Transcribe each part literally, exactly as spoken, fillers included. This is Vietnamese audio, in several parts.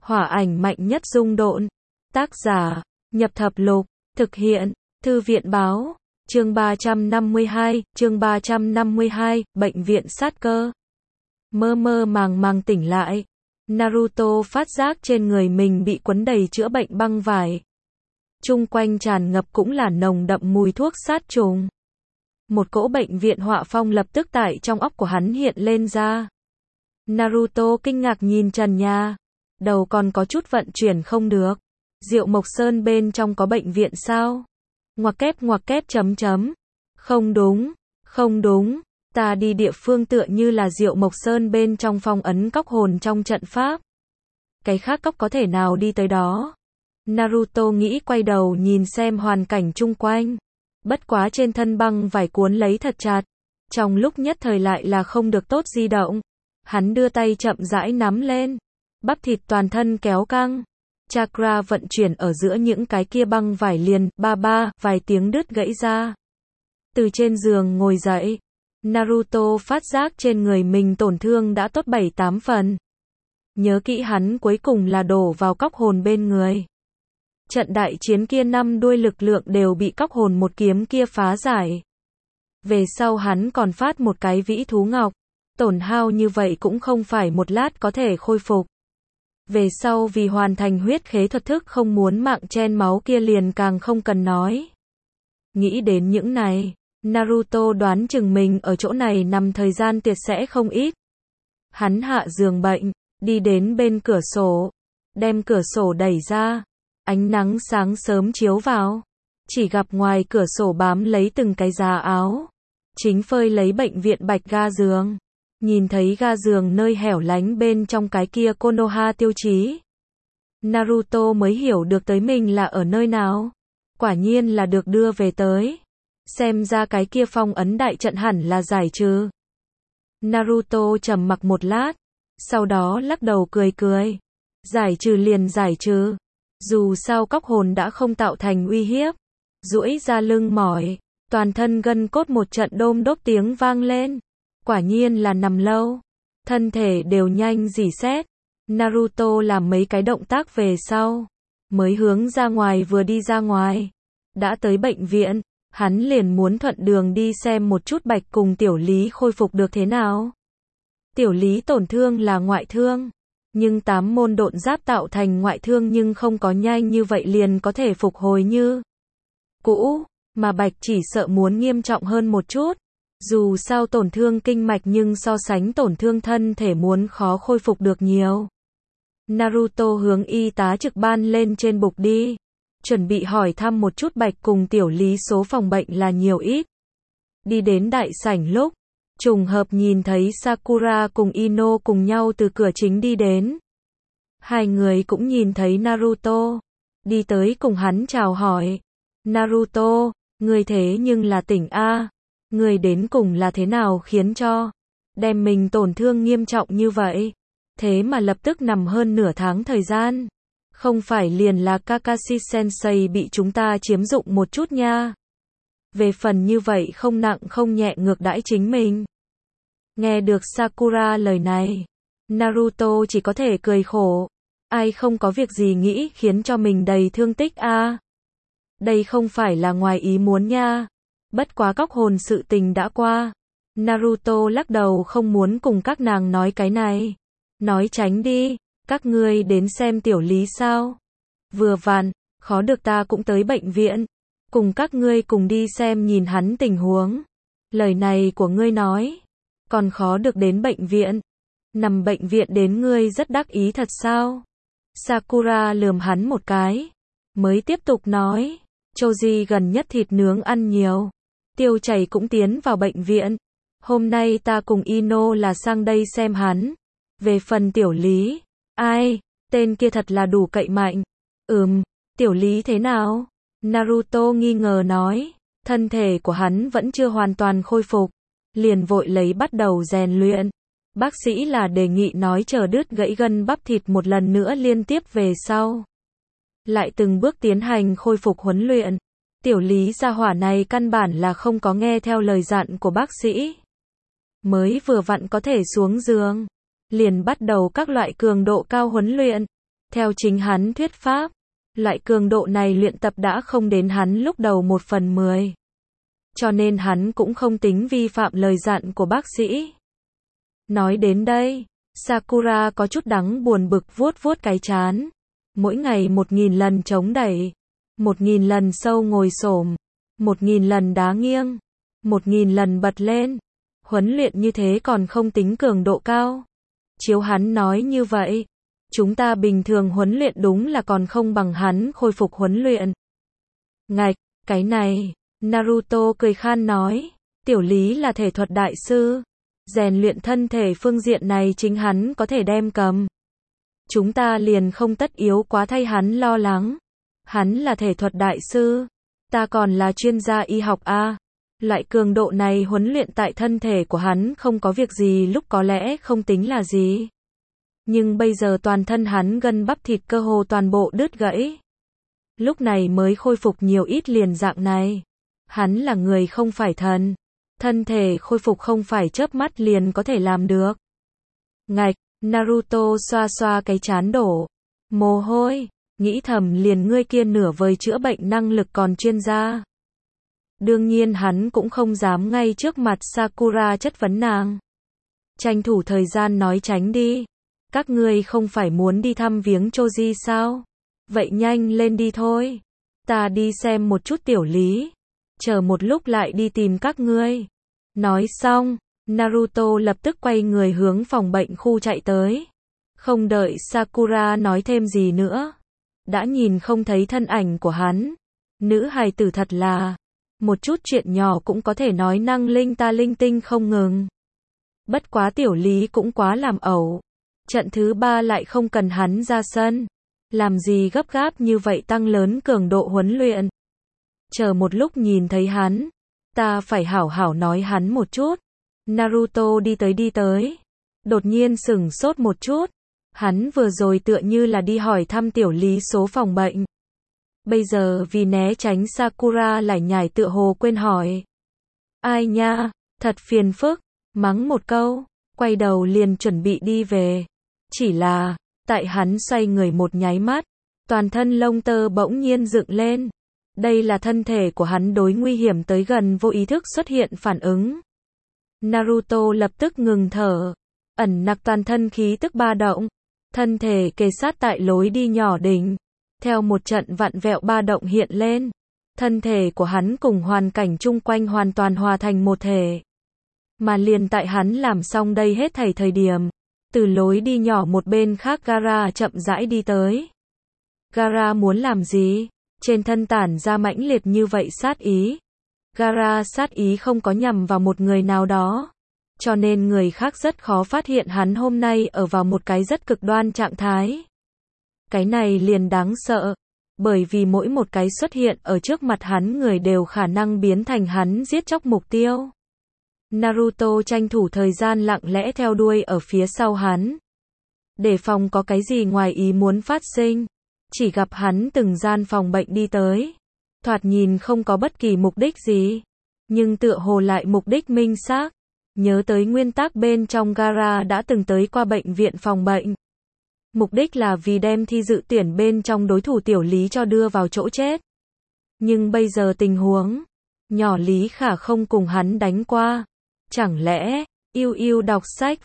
Hỏa ảnh mạnh nhất dung độn. Tác giả, Nhập Thập Lục, thực hiện, Thư viện báo, chương ba trăm năm mươi hai, chương ba trăm năm mươi hai, bệnh viện sát cơ. Mơ mơ màng màng tỉnh lại, Naruto phát giác trên người mình bị quấn đầy chữa bệnh băng vải. Chung quanh tràn ngập cũng là nồng đậm mùi thuốc sát trùng. Một cỗ bệnh viện họa phong lập tức tại trong óc của hắn hiện lên ra. Naruto kinh ngạc nhìn trần nhà, đầu còn có chút vận chuyển không được. Diệu Mộc Sơn bên trong có bệnh viện sao? Ngoặc kép ngoặc kép chấm chấm. Không đúng, không đúng, ta đi địa phương tựa như là Diệu Mộc Sơn bên trong phong ấn cóc hồn trong trận pháp. Cái khác cóc có thể nào đi tới đó? Naruto nghĩ, quay đầu nhìn xem hoàn cảnh chung quanh. Bất quá trên thân băng vải cuốn lấy thật chặt. Trong lúc nhất thời lại là không được tốt di động. Hắn đưa tay chậm rãi nắm lên. Bắp thịt toàn thân kéo căng. Chakra vận chuyển ở giữa những cái kia băng vải liền, ba ba, vài tiếng đứt gãy ra. Từ trên giường ngồi dậy, Naruto phát giác trên người mình tổn thương đã tốt bảy tám phần. Nhớ kỹ hắn cuối cùng là đổ vào cóc hồn bên người. Trận đại chiến kia năm đuôi lực lượng đều bị cóc hồn một kiếm kia phá giải. Về sau hắn còn phát một cái vĩ thú ngọc. Tổn hao như vậy cũng không phải một lát có thể khôi phục. Về sau vì hoàn thành huyết khế thuật thức không muốn mạng chen máu kia liền càng không cần nói. Nghĩ đến những này, Naruto đoán chừng mình ở chỗ này nằm thời gian tiệt sẽ không ít. Hắn hạ giường bệnh, đi đến bên cửa sổ, đem cửa sổ đẩy ra, ánh nắng sáng sớm chiếu vào, chỉ gặp ngoài cửa sổ bám lấy từng cái giá áo, chính phơi lấy bệnh viện bạch ga giường. Nhìn thấy ga giường nơi hẻo lánh bên trong cái kia Konoha tiêu chí, Naruto mới hiểu được tới mình là ở nơi nào. Quả nhiên là được đưa về tới. Xem ra cái kia phong ấn đại trận hẳn là giải trừ. Naruto trầm mặc một lát, sau đó lắc đầu cười cười. Giải trừ liền giải trừ. Dù sao cóc hồn đã không tạo thành uy hiếp. Duỗi ra lưng mỏi, toàn thân gân cốt một trận đôm đốp tiếng vang lên. Quả nhiên là nằm lâu, thân thể đều nhanh rỉ sét. Naruto làm mấy cái động tác về sau, mới hướng ra ngoài. Vừa đi ra ngoài, đã tới bệnh viện, hắn liền muốn thuận đường đi xem một chút Bạch cùng Tiểu Lý khôi phục được thế nào. Tiểu Lý tổn thương là ngoại thương, nhưng tám môn độn giáp tạo thành ngoại thương nhưng không có nhanh như vậy liền có thể phục hồi như cũ, mà Bạch chỉ sợ muốn nghiêm trọng hơn một chút. Dù sao tổn thương kinh mạch nhưng so sánh tổn thương thân thể muốn khó khôi phục được nhiều. Naruto hướng y tá trực ban lên trên bục đi, chuẩn bị hỏi thăm một chút Bạch cùng Tiểu Lý số phòng bệnh là nhiều ít. Đi đến đại sảnh lúc, trùng hợp nhìn thấy Sakura cùng Ino cùng nhau từ cửa chính đi đến. Hai người cũng nhìn thấy Naruto, đi tới cùng hắn chào hỏi. Naruto, người thế nhưng là tỉnh A. Người đến cùng là thế nào khiến cho đem mình tổn thương nghiêm trọng như vậy, thế mà lập tức nằm hơn nửa tháng thời gian. Không phải liền là Kakashi Sensei bị chúng ta chiếm dụng một chút nha. Về phần như vậy không nặng không nhẹ ngược đãi chính mình. Nghe được Sakura lời này, Naruto chỉ có thể cười khổ. Ai không có việc gì nghĩ khiến cho mình đầy thương tích a? Đây không phải là ngoài ý muốn nha. Bất quá cóc hồn sự tình đã qua. Naruto lắc đầu không muốn cùng các nàng nói cái này. Nói tránh đi, các ngươi đến xem Tiểu Lý sao? Vừa vặn, khó được ta cũng tới bệnh viện. Cùng các ngươi cùng đi xem nhìn hắn tình huống. Lời này của ngươi nói, còn khó được đến bệnh viện. Nằm bệnh viện đến ngươi rất đắc ý thật sao? Sakura lườm hắn một cái, mới tiếp tục nói, Choji gần nhất thịt nướng ăn nhiều. Tiêu chảy cũng tiến vào bệnh viện. Hôm nay ta cùng Ino là sang đây xem hắn. Về phần Tiểu Lý, ai, tên kia thật là đủ cậy mạnh. Ừm, Tiểu Lý thế nào? Naruto nghi ngờ nói, thân thể của hắn vẫn chưa hoàn toàn khôi phục. Liền vội lấy bắt đầu rèn luyện. Bác sĩ là đề nghị nói chờ đứt gãy gân bắp thịt một lần nữa liên tiếp về sau. Lại từng bước tiến hành khôi phục huấn luyện. Tiểu Lý gia hỏa này căn bản là không có nghe theo lời dặn của bác sĩ. Mới vừa vặn có thể xuống giường, liền bắt đầu các loại cường độ cao huấn luyện. Theo chính hắn thuyết pháp, loại cường độ này luyện tập đã không đến hắn lúc đầu một phần mười. Cho nên hắn cũng không tính vi phạm lời dặn của bác sĩ. Nói đến đây, Sakura có chút đắng buồn bực vuốt vuốt cái trán. Mỗi ngày một nghìn lần chống đẩy, một nghìn lần sâu ngồi xổm, một nghìn lần đá nghiêng, một nghìn lần bật lên. Huấn luyện như thế còn không tính cường độ cao. Chiếu hắn nói như vậy, chúng ta bình thường huấn luyện đúng là còn không bằng hắn khôi phục huấn luyện. Ngạch, cái này, Naruto cười khan nói, tiểu lý là thể thuật đại sư, rèn luyện thân thể phương diện này chính hắn có thể đem cầm. Chúng ta liền không tất yếu quá thay hắn lo lắng. Hắn là thể thuật đại sư, ta còn là chuyên gia y học a. Loại cường độ này huấn luyện tại thân thể của hắn không có việc gì lúc có lẽ không tính là gì. Nhưng bây giờ toàn thân hắn gân bắp thịt cơ hồ toàn bộ đứt gãy. Lúc này mới khôi phục nhiều ít liền dạng này. Hắn là người không phải thần. Thân thể khôi phục không phải chớp mắt liền có thể làm được. Ngạch, Naruto xoa xoa cái trán đổ mồ hôi, nghĩ thầm liền ngươi kia nửa vời chữa bệnh năng lực còn chuyên gia. Đương nhiên hắn cũng không dám ngay trước mặt Sakura chất vấn nàng. Tranh thủ thời gian nói tránh đi. Các ngươi không phải muốn đi thăm viếng Choji sao? Vậy nhanh lên đi thôi. Ta đi xem một chút tiểu lý. Chờ một lúc lại đi tìm các ngươi. Nói xong, Naruto lập tức quay người hướng phòng bệnh khu chạy tới. Không đợi Sakura nói thêm gì nữa. Đã nhìn không thấy thân ảnh của hắn. Nữ hài tử thật là, một chút chuyện nhỏ cũng có thể nói năng linh ta linh tinh không ngừng. Bất quá tiểu lý cũng quá làm ẩu. Trận thứ ba lại không cần hắn ra sân. Làm gì gấp gáp như vậy tăng lớn cường độ huấn luyện. Chờ một lúc nhìn thấy hắn, ta phải hảo hảo nói hắn một chút. Naruto đi tới đi tới. Đột nhiên sửng sốt một chút. Hắn vừa rồi tựa như là đi hỏi thăm tiểu lý số phòng bệnh. Bây giờ vì né tránh Sakura lại nhảy tựa hồ quên hỏi. Ai nha, thật phiền phức, mắng một câu, quay đầu liền chuẩn bị đi về. Chỉ là, tại hắn xoay người một nháy mắt, toàn thân lông tơ bỗng nhiên dựng lên. Đây là thân thể của hắn đối nguy hiểm tới gần vô ý thức xuất hiện phản ứng. Naruto lập tức ngừng thở, ẩn nặc toàn thân khí tức ba động, thân thể kề sát tại lối đi nhỏ đỉnh. Theo một trận vặn vẹo ba động hiện lên, thân thể của hắn cùng hoàn cảnh chung quanh hoàn toàn hòa thành một thể. Mà liền tại hắn làm xong đây hết thảy thời điểm, từ lối đi nhỏ một bên khác Gaara chậm rãi đi tới. Gaara muốn làm gì? Trên thân tản ra mãnh liệt như vậy sát ý. Gaara sát ý không có nhằm vào một người nào đó, cho nên người khác rất khó phát hiện hắn hôm nay ở vào một cái rất cực đoan trạng thái. Cái này liền đáng sợ, bởi vì mỗi một cái xuất hiện ở trước mặt hắn người đều khả năng biến thành hắn giết chóc mục tiêu. Naruto tranh thủ thời gian lặng lẽ theo đuôi ở phía sau hắn, để phòng có cái gì ngoài ý muốn phát sinh. Chỉ gặp hắn từng gian phòng bệnh đi tới, thoạt nhìn không có bất kỳ mục đích gì, nhưng tựa hồ lại mục đích minh xác. Nhớ tới nguyên tắc bên trong Gaara đã từng tới qua bệnh viện phòng bệnh. Mục đích là vì đem thi dự tuyển bên trong đối thủ tiểu lý cho đưa vào chỗ chết. Nhưng bây giờ tình huống, nhỏ Lý Khả không cùng hắn đánh qua. Chẳng lẽ, yêu yêu đọc sách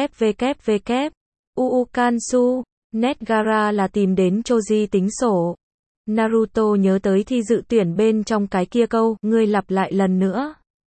www, uu kansu, net Gaara là tìm đến Choji tính sổ. Naruto nhớ tới thi dự tuyển bên trong cái kia câu, ngươi lặp lại lần nữa.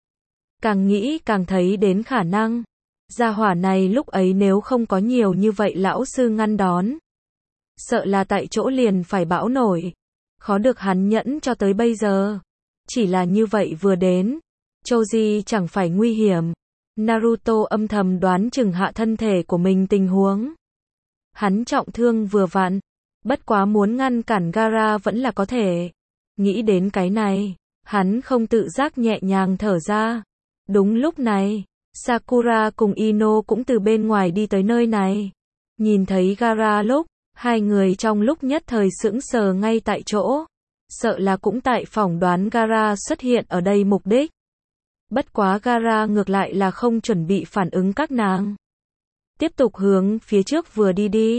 Càng nghĩ càng thấy đến khả năng. Gia hỏa này lúc ấy nếu không có nhiều như vậy lão sư ngăn đón, sợ là tại chỗ liền phải bão nổi. Khó được hắn nhẫn cho tới bây giờ. Chỉ là như vậy vừa đến, Choji chẳng phải nguy hiểm. Naruto âm thầm đoán chừng hạ thân thể của mình tình huống. Hắn trọng thương vừa vặn, bất quá muốn ngăn cản Gaara vẫn là có thể. Nghĩ đến cái này, hắn không tự giác nhẹ nhàng thở ra. Đúng lúc này, Sakura cùng Ino cũng từ bên ngoài đi tới nơi này. Nhìn thấy Gaara lúc, hai người trong lúc nhất thời sững sờ ngay tại chỗ. Sợ là cũng tại phỏng đoán Gaara xuất hiện ở đây mục đích. Bất quá Gaara ngược lại là không chuẩn bị phản ứng các nàng. Tiếp tục hướng phía trước vừa đi đi.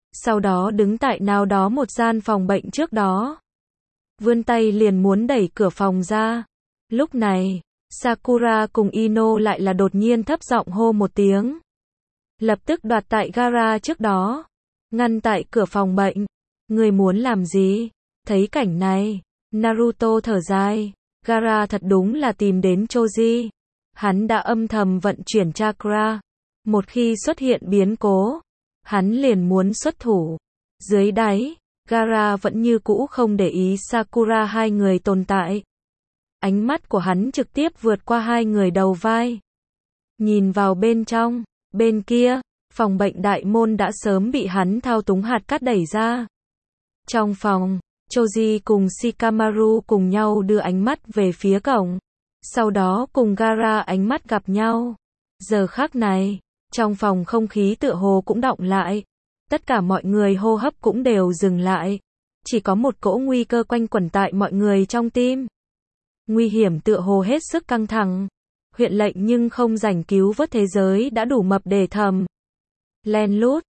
sau đó đứng tại nào đó một gian phòng bệnh trước đó. Vươn tay liền muốn đẩy cửa phòng ra. Lúc này, Sakura cùng Ino lại là đột nhiên thấp giọng hô một tiếng. Lập tức đoạt tại gara trước đó. Ngăn tại cửa phòng bệnh. Người muốn làm gì? Thấy cảnh này, Naruto thở dài. Gara thật đúng là tìm đến Choji. Hắn đã âm thầm vận chuyển chakra. Một khi xuất hiện biến cố, hắn liền muốn xuất thủ. Dưới đáy, Gara vẫn như cũ không để ý Sakura hai người tồn tại. Ánh mắt của hắn trực tiếp vượt qua hai người đầu vai. Nhìn vào bên trong, bên kia, phòng bệnh đại môn đã sớm bị hắn thao túng hạt cát đẩy ra. Trong phòng, Choji cùng Shikamaru cùng nhau đưa ánh mắt về phía cổng. Sau đó cùng Gara ánh mắt gặp nhau. Giờ khắc này, trong phòng không khí tựa hồ cũng đọng lại. Tất cả mọi người hô hấp cũng đều dừng lại. Chỉ có một cỗ nguy cơ quanh quẩn tại mọi người trong tim. Nguy hiểm tựa hồ hết sức căng thẳng. Huyện lệnh nhưng không rảnh cứu vớt thế giới đã đủ mập để thầm. Len lút,